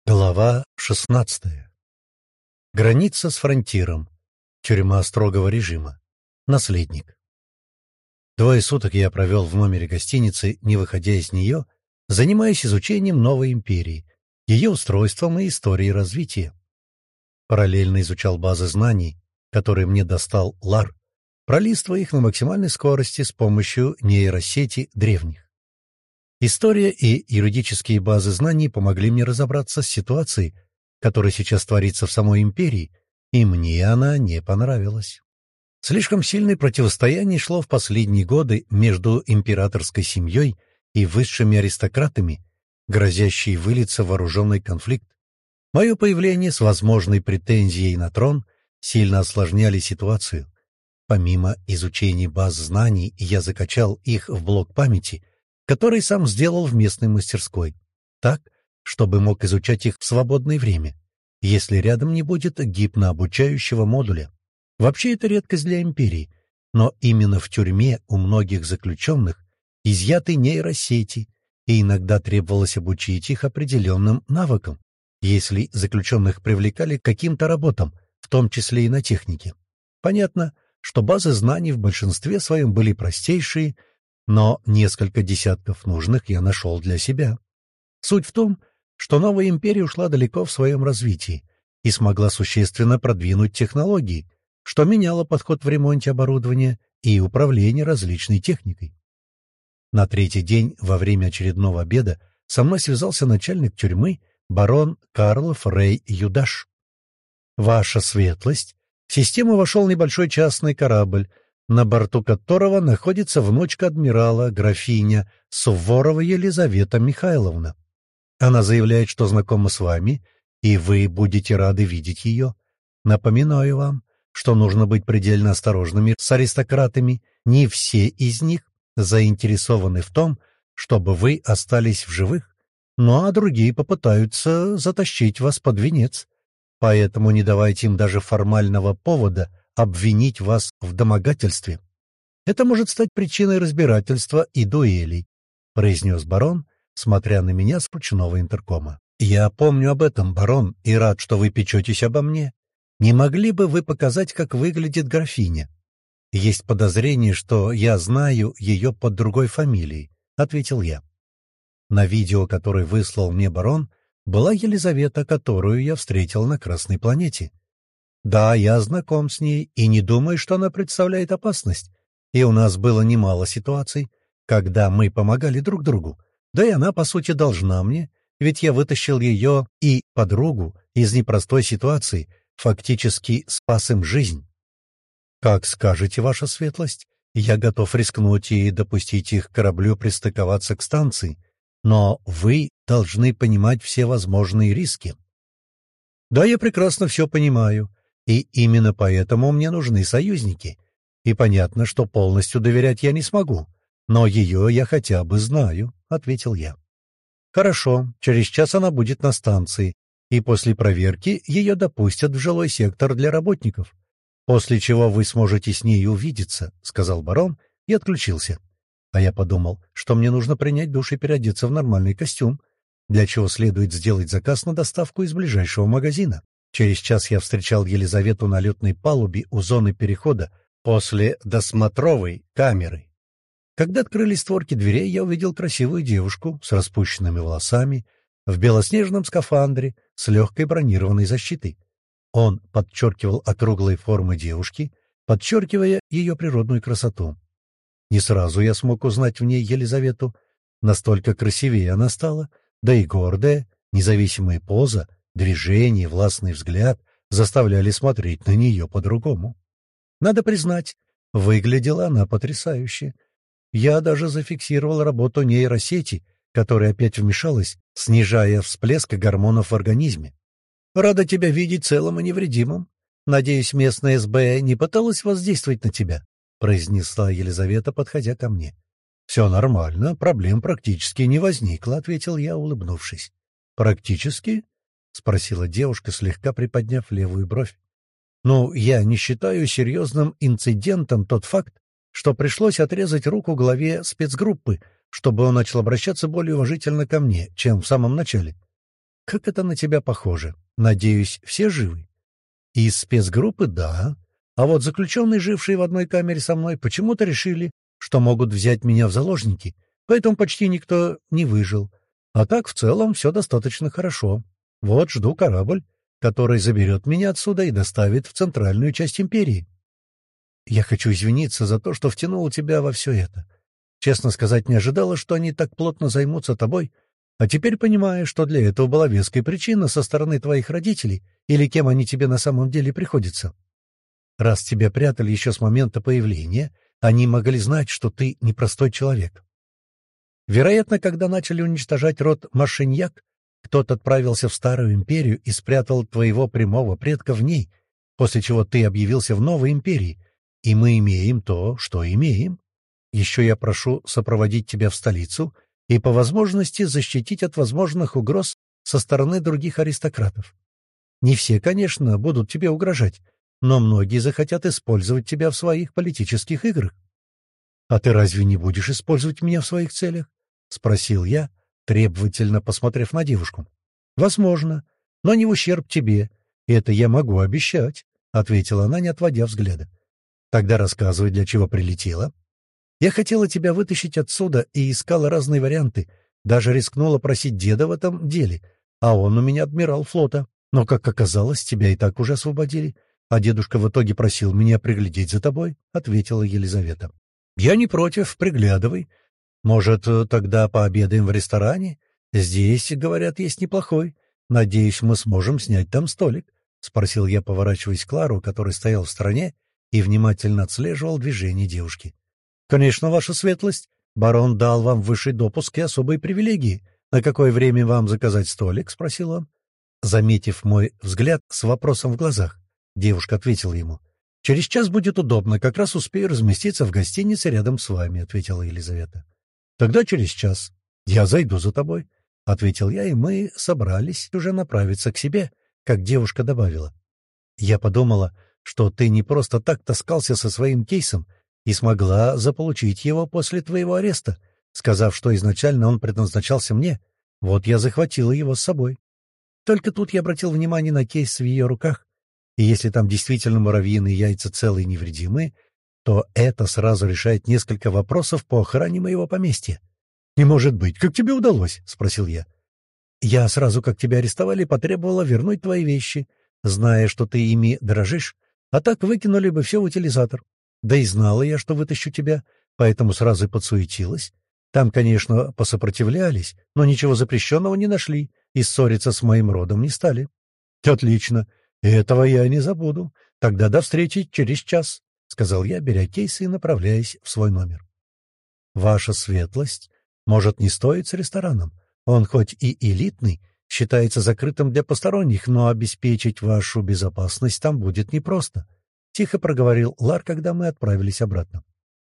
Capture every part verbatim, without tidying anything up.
Глава шестнадцатая. Граница с фронтиром. Тюрьма строгого режима. Наследник. Двое суток я провел в номере гостиницы, не выходя из нее, занимаясь изучением новой империи, ее устройством и историей развития. Параллельно изучал базы знаний, которые мне достал Лар, пролистывая их на максимальной скорости с помощью нейросети древних. История и юридические базы знаний помогли мне разобраться с ситуацией, которая сейчас творится в самой империи, и мне она не понравилась. Слишком сильное противостояние шло в последние годы между императорской семьей и высшими аристократами, грозящий вылиться в вооруженный конфликт. Мое появление с возможной претензией на трон сильно осложняли ситуацию. Помимо изучения баз знаний, я закачал их в блок памяти — который сам сделал в местной мастерской, так, чтобы мог изучать их в свободное время, если рядом не будет гипнообучающего модуля. Вообще это редкость для империи, но именно в тюрьме у многих заключенных изъяты нейросети, и иногда требовалось обучить их определенным навыкам, если заключенных привлекали к каким-то работам, в том числе и на технике. Понятно, что базы знаний в большинстве своем были простейшие, но несколько десятков нужных я нашел для себя. Суть в том, что новая империя ушла далеко в своем развитии и смогла существенно продвинуть технологии, что меняло подход в ремонте оборудования и управлении различной техникой. На третий день, во время очередного обеда, со мной связался начальник тюрьмы барон Карлов Рей Юдаш. «Ваша светлость, в систему вошел небольшой частный корабль, на борту которого находится внучка адмирала, графиня Суворова Елизавета Михайловна. Она заявляет, что знакома с вами, и вы будете рады видеть ее. Напоминаю вам, что нужно быть предельно осторожными с аристократами. Не все из них заинтересованы в том, чтобы вы остались в живых, ну а другие попытаются затащить вас под венец. Поэтому не давайте им даже формального повода обвинить вас в домогательстве. Это может стать причиной разбирательства и дуэлей», — произнес барон, смотря на меня с ручного интеркома. «Я помню об этом, барон, и рад, что вы печетесь обо мне. Не могли бы вы показать, как выглядит графиня? Есть подозрение, что я знаю ее под другой фамилией», — ответил я. На видео, которое выслал мне барон, была Елизавета, которую я встретил на Красной планете. Да, я знаком с ней и не думаю, что она представляет опасность. И у нас было немало ситуаций, когда мы помогали друг другу. Да и она, по сути, должна мне, ведь я вытащил ее и подругу из непростой ситуации, фактически спас им жизнь. Как скажете, ваша светлость, я готов рискнуть и допустить их к кораблю пристыковаться к станции, но вы должны понимать все возможные риски. Да, я прекрасно все понимаю. И именно поэтому мне нужны союзники. И понятно, что полностью доверять я не смогу, но ее я хотя бы знаю, — ответил я. Хорошо, через час она будет на станции, и после проверки ее допустят в жилой сектор для работников, после чего вы сможете с ней увидеться, — сказал барон и отключился. А я подумал, что мне нужно принять душ и переодеться в нормальный костюм, для чего следует сделать заказ на доставку из ближайшего магазина. Через час я встречал Елизавету на летной палубе у зоны перехода после досмотровой камеры. Когда открылись створки дверей, я увидел красивую девушку с распущенными волосами, в белоснежном скафандре с легкой бронированной защитой. Он подчеркивал округлые формы девушки, подчеркивая ее природную красоту. Не сразу я смог узнать в ней Елизавету. Настолько красивее она стала, да и гордая, независимая поза, движение, властный взгляд заставляли смотреть на нее по-другому. Надо признать, выглядела она потрясающе. Я даже зафиксировал работу нейросети, которая опять вмешалась, снижая всплеск гормонов в организме. «Рада тебя видеть целым и невредимым. Надеюсь, местная СБ не пыталась воздействовать на тебя», — произнесла Елизавета, подходя ко мне. «Все нормально, проблем практически не возникло», — ответил я, улыбнувшись. «Практически?» — спросила девушка, слегка приподняв левую бровь. «Ну, я не считаю серьезным инцидентом тот факт, что пришлось отрезать руку главе спецгруппы, чтобы он начал обращаться более уважительно ко мне, чем в самом начале. Как это на тебя похоже? Надеюсь, все живы? Из спецгруппы — да. А вот заключенные, жившие в одной камере со мной, почему-то решили, что могут взять меня в заложники, поэтому почти никто не выжил. А так, в целом, все достаточно хорошо. Вот жду корабль, который заберет меня отсюда и доставит в центральную часть империи. Я хочу извиниться за то, что втянул тебя во все это. Честно сказать, не ожидала, что они так плотно займутся тобой, а теперь понимаю, что для этого была веская причина со стороны твоих родителей или кем они тебе на самом деле приходятся. Раз тебя прятали еще с момента появления, они могли знать, что ты непростой человек. Вероятно, когда начали уничтожать род Машиньяк, кто-то отправился в Старую Империю и спрятал твоего прямого предка в ней, после чего ты объявился в Новой Империи, и мы имеем то, что имеем. Еще я прошу сопроводить тебя в столицу и, по возможности, защитить от возможных угроз со стороны других аристократов. Не все, конечно, будут тебе угрожать, но многие захотят использовать тебя в своих политических играх. — А ты разве не будешь использовать меня в своих целях? — спросил я, требовательно посмотрев на девушку. — Возможно, но не в ущерб тебе. Это я могу обещать, — ответила она, не отводя взгляда. — Тогда рассказывай, для чего прилетела. Я хотела тебя вытащить отсюда и искала разные варианты, даже рискнула просить деда в этом деле, а он у меня адмирал флота. Но, как оказалось, тебя и так уже освободили, а дедушка в итоге просил меня приглядеть за тобой, — ответила Елизавета. — Я не против, приглядывай. Может, тогда пообедаем в ресторане? Здесь, говорят, есть неплохой. Надеюсь, мы сможем снять там столик, — спросил я, поворачиваясь к Клару, который стоял в стороне и внимательно отслеживал движение девушки. — Конечно, ваша светлость. Барон дал вам высший допуск и особые привилегии. На какое время вам заказать столик? — спросил он. Заметив мой взгляд с вопросом в глазах, девушка ответила ему. — Через час будет удобно, как раз успею разместиться в гостинице рядом с вами, — ответила Елизавета. — Тогда через час. Я зайду за тобой, — ответил я, и мы собрались уже направиться к себе, как девушка добавила. — Я подумала, что ты не просто так таскался со своим кейсом и смогла заполучить его после твоего ареста, сказав, что изначально он предназначался мне. Вот я захватила его с собой. Только тут я обратил внимание на кейс в ее руках, и если там действительно муравьиные яйца целые и невредимые, то это сразу решает несколько вопросов по охране моего поместья. — Не может быть, как тебе удалось? — спросил я. — Я сразу, как тебя арестовали, потребовала вернуть твои вещи, зная, что ты ими дорожишь, а так выкинули бы все в утилизатор. Да и знала я, что вытащу тебя, поэтому сразу и подсуетилась. Там, конечно, посопротивлялись, но ничего запрещенного не нашли и ссориться с моим родом не стали. — Отлично. Этого я не забуду. Тогда до встречи через час, — сказал я, беря кейс и направляясь в свой номер. — Ваша светлость, может, не стоит с рестораном? Он хоть и элитный, считается закрытым для посторонних, но обеспечить вашу безопасность там будет непросто, — тихо проговорил Лар, когда мы отправились обратно.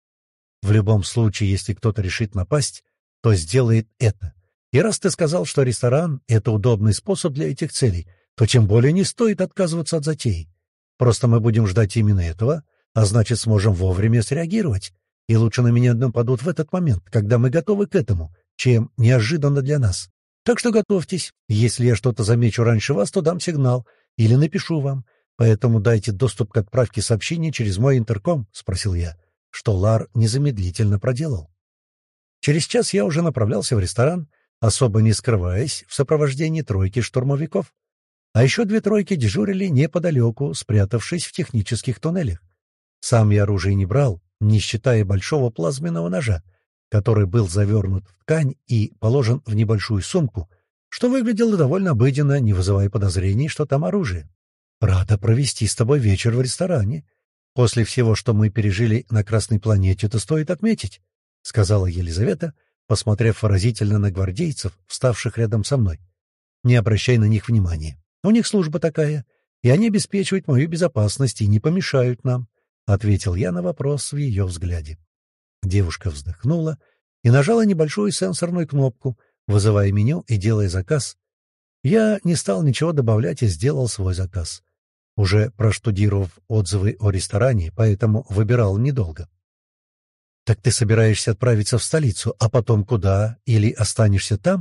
— В любом случае, если кто-то решит напасть, то сделает это. И раз ты сказал, что ресторан — это удобный способ для этих целей, то тем более не стоит отказываться от затеи. Просто мы будем ждать именно этого, а значит, сможем вовремя среагировать. И лучше на меня нападут в этот момент, когда мы готовы к этому, чем неожиданно для нас. Так что готовьтесь. Если я что-то замечу раньше вас, то дам сигнал или напишу вам. Поэтому дайте доступ к отправке сообщений через мой интерком, — спросил я, что Лар незамедлительно проделал. Через час я уже направлялся в ресторан, особо не скрываясь, в сопровождении тройки штурмовиков. А еще две тройки дежурили неподалеку, спрятавшись в технических туннелях. Сам я оружие не брал, не считая большого плазменного ножа, который был завернут в ткань и положен в небольшую сумку, что выглядело довольно обыденно, не вызывая подозрений, что там оружие. «Рада провести с тобой вечер в ресторане. После всего, что мы пережили на Красной планете, это стоит отметить», — сказала Елизавета, посмотрев выразительно на гвардейцев, вставших рядом со мной. «Не обращай на них внимания. У них служба такая, и они обеспечивают мою безопасность и не помешают нам», — ответил я на вопрос в ее взгляде. Девушка вздохнула и нажала небольшую сенсорную кнопку, вызывая меню и делая заказ. Я не стал ничего добавлять и сделал свой заказ, уже проштудировав отзывы о ресторане, поэтому выбирал недолго. «Так ты собираешься отправиться в столицу, а потом куда? Или останешься там?»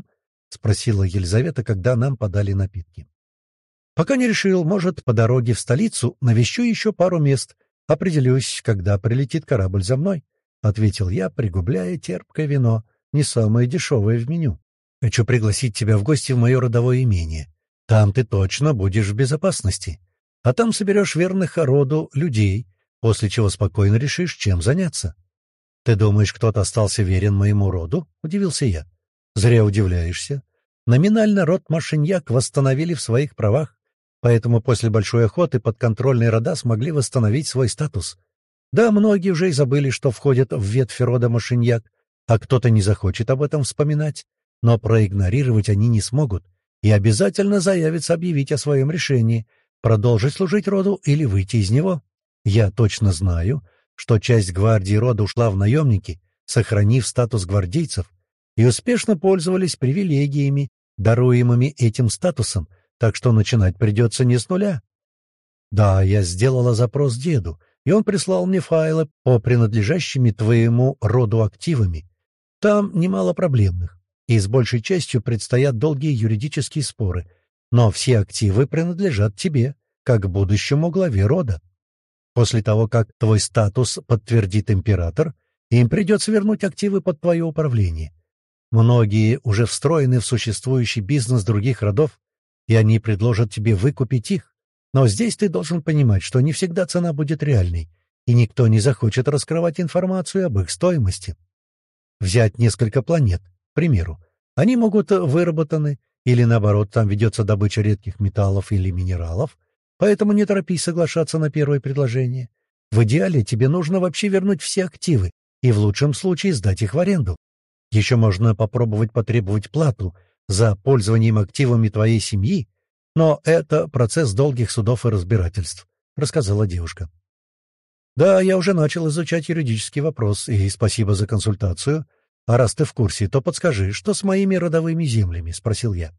спросила Елизавета, когда нам подали напитки. «Пока не решил. Может, по дороге в столицу навещу еще пару мест. Определюсь, когда прилетит корабль за мной», — ответил я, пригубляя терпкое вино, не самое дешевое в меню. «Хочу пригласить тебя в гости в мое родовое имение. Там ты точно будешь в безопасности. А там соберешь верных роду людей, после чего спокойно решишь, чем заняться». «Ты думаешь, кто-то остался верен моему роду?» — удивился я. «Зря удивляешься. Номинально род Машиньяк восстановили в своих правах, поэтому после большой охоты подконтрольные рода смогли восстановить свой статус. Да, многие уже и забыли, что входят в ветвь рода Машиньяк, а кто-то не захочет об этом вспоминать, но проигнорировать они не смогут и обязательно заявятся объявить о своем решении, продолжить служить роду или выйти из него. Я точно знаю, что часть гвардии рода ушла в наемники, сохранив статус гвардейцев, и успешно пользовались привилегиями, даруемыми этим статусом, так что начинать придется не с нуля. Да, я сделала запрос деду, и он прислал мне файлы по принадлежащими твоему роду активами. Там немало проблемных, и с большей частью предстоят долгие юридические споры, но все активы принадлежат тебе, как будущему главе рода. После того, как твой статус подтвердит император, им придется вернуть активы под твое управление. Многие уже встроены в существующий бизнес других родов, и они предложат тебе выкупить их. Но здесь ты должен понимать, что не всегда цена будет реальной, и никто не захочет раскрывать информацию об их стоимости. Взять несколько планет, к примеру. Они могут выработаны, или наоборот, там ведется добыча редких металлов или минералов, поэтому не торопись соглашаться на первое предложение. В идеале тебе нужно вообще вернуть все активы и в лучшем случае сдать их в аренду. Еще можно попробовать потребовать плату за пользованием активами твоей семьи, но это процесс долгих судов и разбирательств, — рассказала девушка. Да, я уже начал изучать юридический вопрос, и спасибо за консультацию. А раз ты в курсе, то подскажи, что с моими родовыми землями, — спросил я.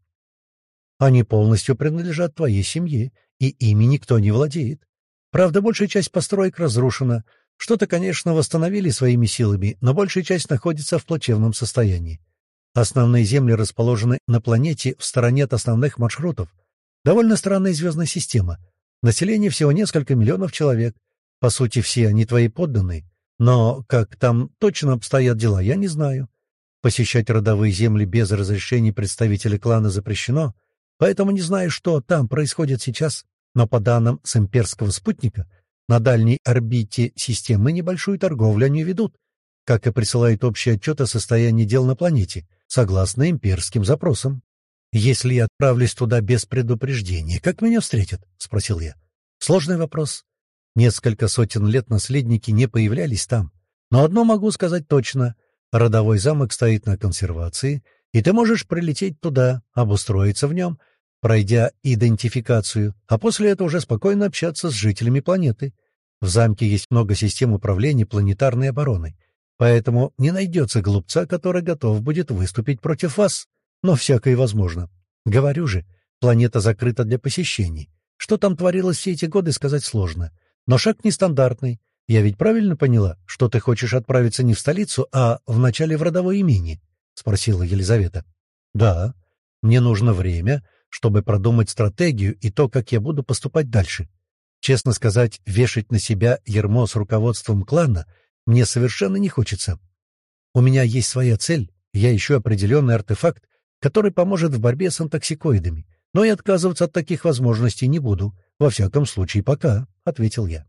Они полностью принадлежат твоей семье, и ими никто не владеет. Правда, большая часть построек разрушена. Что-то, конечно, восстановили своими силами, но большая часть находится в плачевном состоянии. Основные земли расположены на планете в стороне от основных маршрутов. Довольно странная звездная система. Население всего несколько миллионов человек. По сути, все они твои подданные. Но как там точно обстоят дела, я не знаю. Посещать родовые земли без разрешения представителя клана запрещено, поэтому не знаю, что там происходит сейчас. Но по данным с имперского спутника, на дальней орбите системы небольшую торговлю они ведут, как и присылают общий отчет о состоянии дел на планете, согласно имперским запросам. «Если я отправлюсь туда без предупреждения, как меня встретят?» — спросил я. Сложный вопрос. Несколько сотен лет наследники не появлялись там. Но одно могу сказать точно. Родовой замок стоит на консервации, и ты можешь прилететь туда, обустроиться в нем, пройдя идентификацию, а после этого уже спокойно общаться с жителями планеты. В замке есть много систем управления планетарной обороной, поэтому не найдется глупца, который готов будет выступить против вас. Но всякое возможно. Говорю же, планета закрыта для посещений. Что там творилось все эти годы, сказать сложно. Но шаг нестандартный. Я ведь правильно поняла, что ты хочешь отправиться не в столицу, а вначале в родовое имение? — спросила Елизавета. — Да. Мне нужно время, чтобы продумать стратегию и то, как я буду поступать дальше. Честно сказать, вешать на себя ярмо с руководством клана мне совершенно не хочется. У меня есть своя цель, я ищу определенный артефакт, который поможет в борьбе с антоксикоидами, но и отказываться от таких возможностей не буду, во всяком случае пока, — ответил я.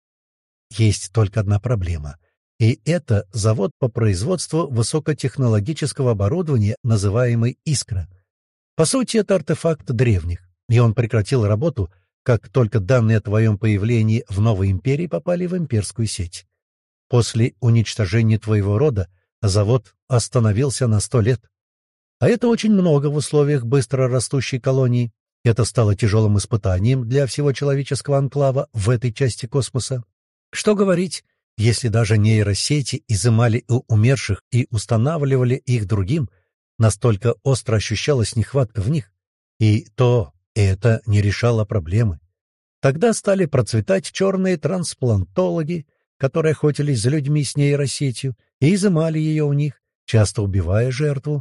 Есть только одна проблема, и это завод по производству высокотехнологического оборудования, называемый «Искра». По сути, это артефакт древних, и он прекратил работу, как только данные о твоем появлении в новой империи попали в имперскую сеть. После уничтожения твоего рода завод остановился на сто лет. А это очень много в условиях быстро растущей колонии. Это стало тяжелым испытанием для всего человеческого анклава в этой части космоса. Что говорить, если даже нейросети изымали у умерших и устанавливали их другим, настолько остро ощущалась нехватка в них. И то это не решало проблемы. Тогда стали процветать черные трансплантологи, которые охотились за людьми с нейросетью и изымали ее у них, часто убивая жертву.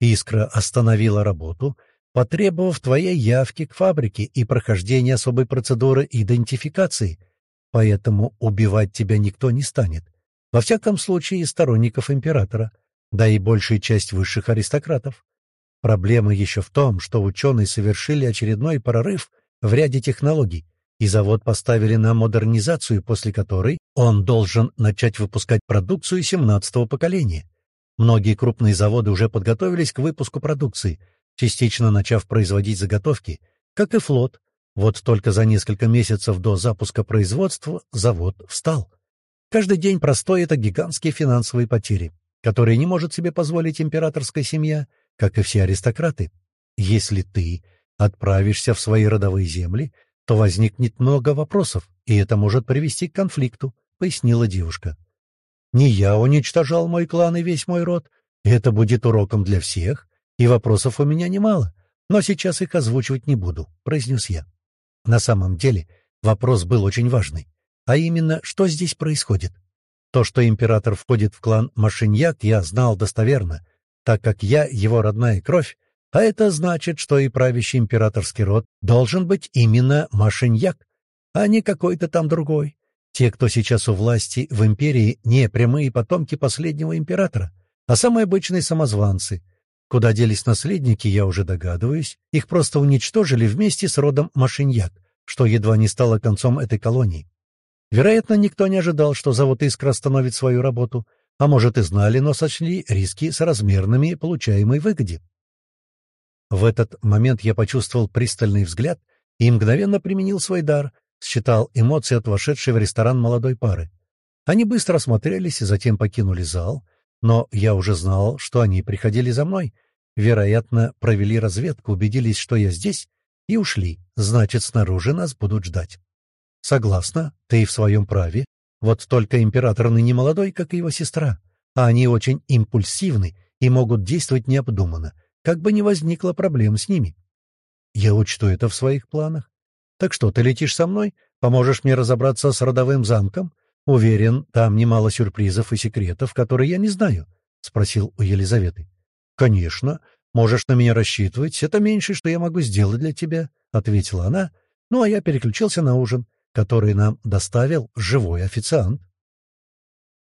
Искра остановила работу, потребовав твоей явки к фабрике и прохождения особой процедуры идентификации, поэтому убивать тебя никто не станет. Во всяком случае, из сторонников императора, да и большая часть высших аристократов. Проблема еще в том, что ученые совершили очередной прорыв в ряде технологий, и завод поставили на модернизацию, после которой он должен начать выпускать продукцию семнадцатого поколения. Многие крупные заводы уже подготовились к выпуску продукции, частично начав производить заготовки, как и флот. Вот только за несколько месяцев до запуска производства завод встал. Каждый день простой — это гигантские финансовые потери, которые не может себе позволить императорская семья, как и все аристократы. Если ты отправишься в свои родовые земли, то возникнет много вопросов, и это может привести к конфликту, — пояснила девушка. Не я уничтожал мой клан и весь мой род. Это будет уроком для всех, и вопросов у меня немало, но сейчас их озвучивать не буду, — произнес я. На самом деле вопрос был очень важный, а именно, что здесь происходит. То, что император входит в клан Машиньяк, я знал достоверно, так как я его родная кровь, а это значит, что и правящий императорский род должен быть именно Машиньяк, а не какой-то там другой. Те, кто сейчас у власти в империи, не прямые потомки последнего императора, а самые обычные самозванцы. Куда делись наследники, я уже догадываюсь, их просто уничтожили вместе с родом Машиньяк, что едва не стало концом этой колонии. Вероятно, никто не ожидал, что завод «Искра» остановит свою работу, а может и знали, но сочли риски соразмерными получаемой выгоде. В этот момент я почувствовал пристальный взгляд и мгновенно применил свой дар, считал эмоции от вошедшей в ресторан молодой пары. Они быстро осмотрелись и затем покинули зал, но я уже знал, что они приходили за мной. Вероятно, провели разведку, убедились, что я здесь, и ушли, значит, снаружи нас будут ждать. Согласна, ты в своем праве. Вот только император ныне молодой, как и его сестра, а они очень импульсивны и могут действовать необдуманно, как бы ни возникло проблем с ними. Я учту это в своих планах. Так что, ты летишь со мной? Поможешь мне разобраться с родовым замком? Уверен, там немало сюрпризов и секретов, которые я не знаю, — спросил у Елизаветы. — Конечно, можешь на меня рассчитывать, это меньшее, что я могу сделать для тебя, — ответила она, ну а я переключился на ужин, который нам доставил живой официант.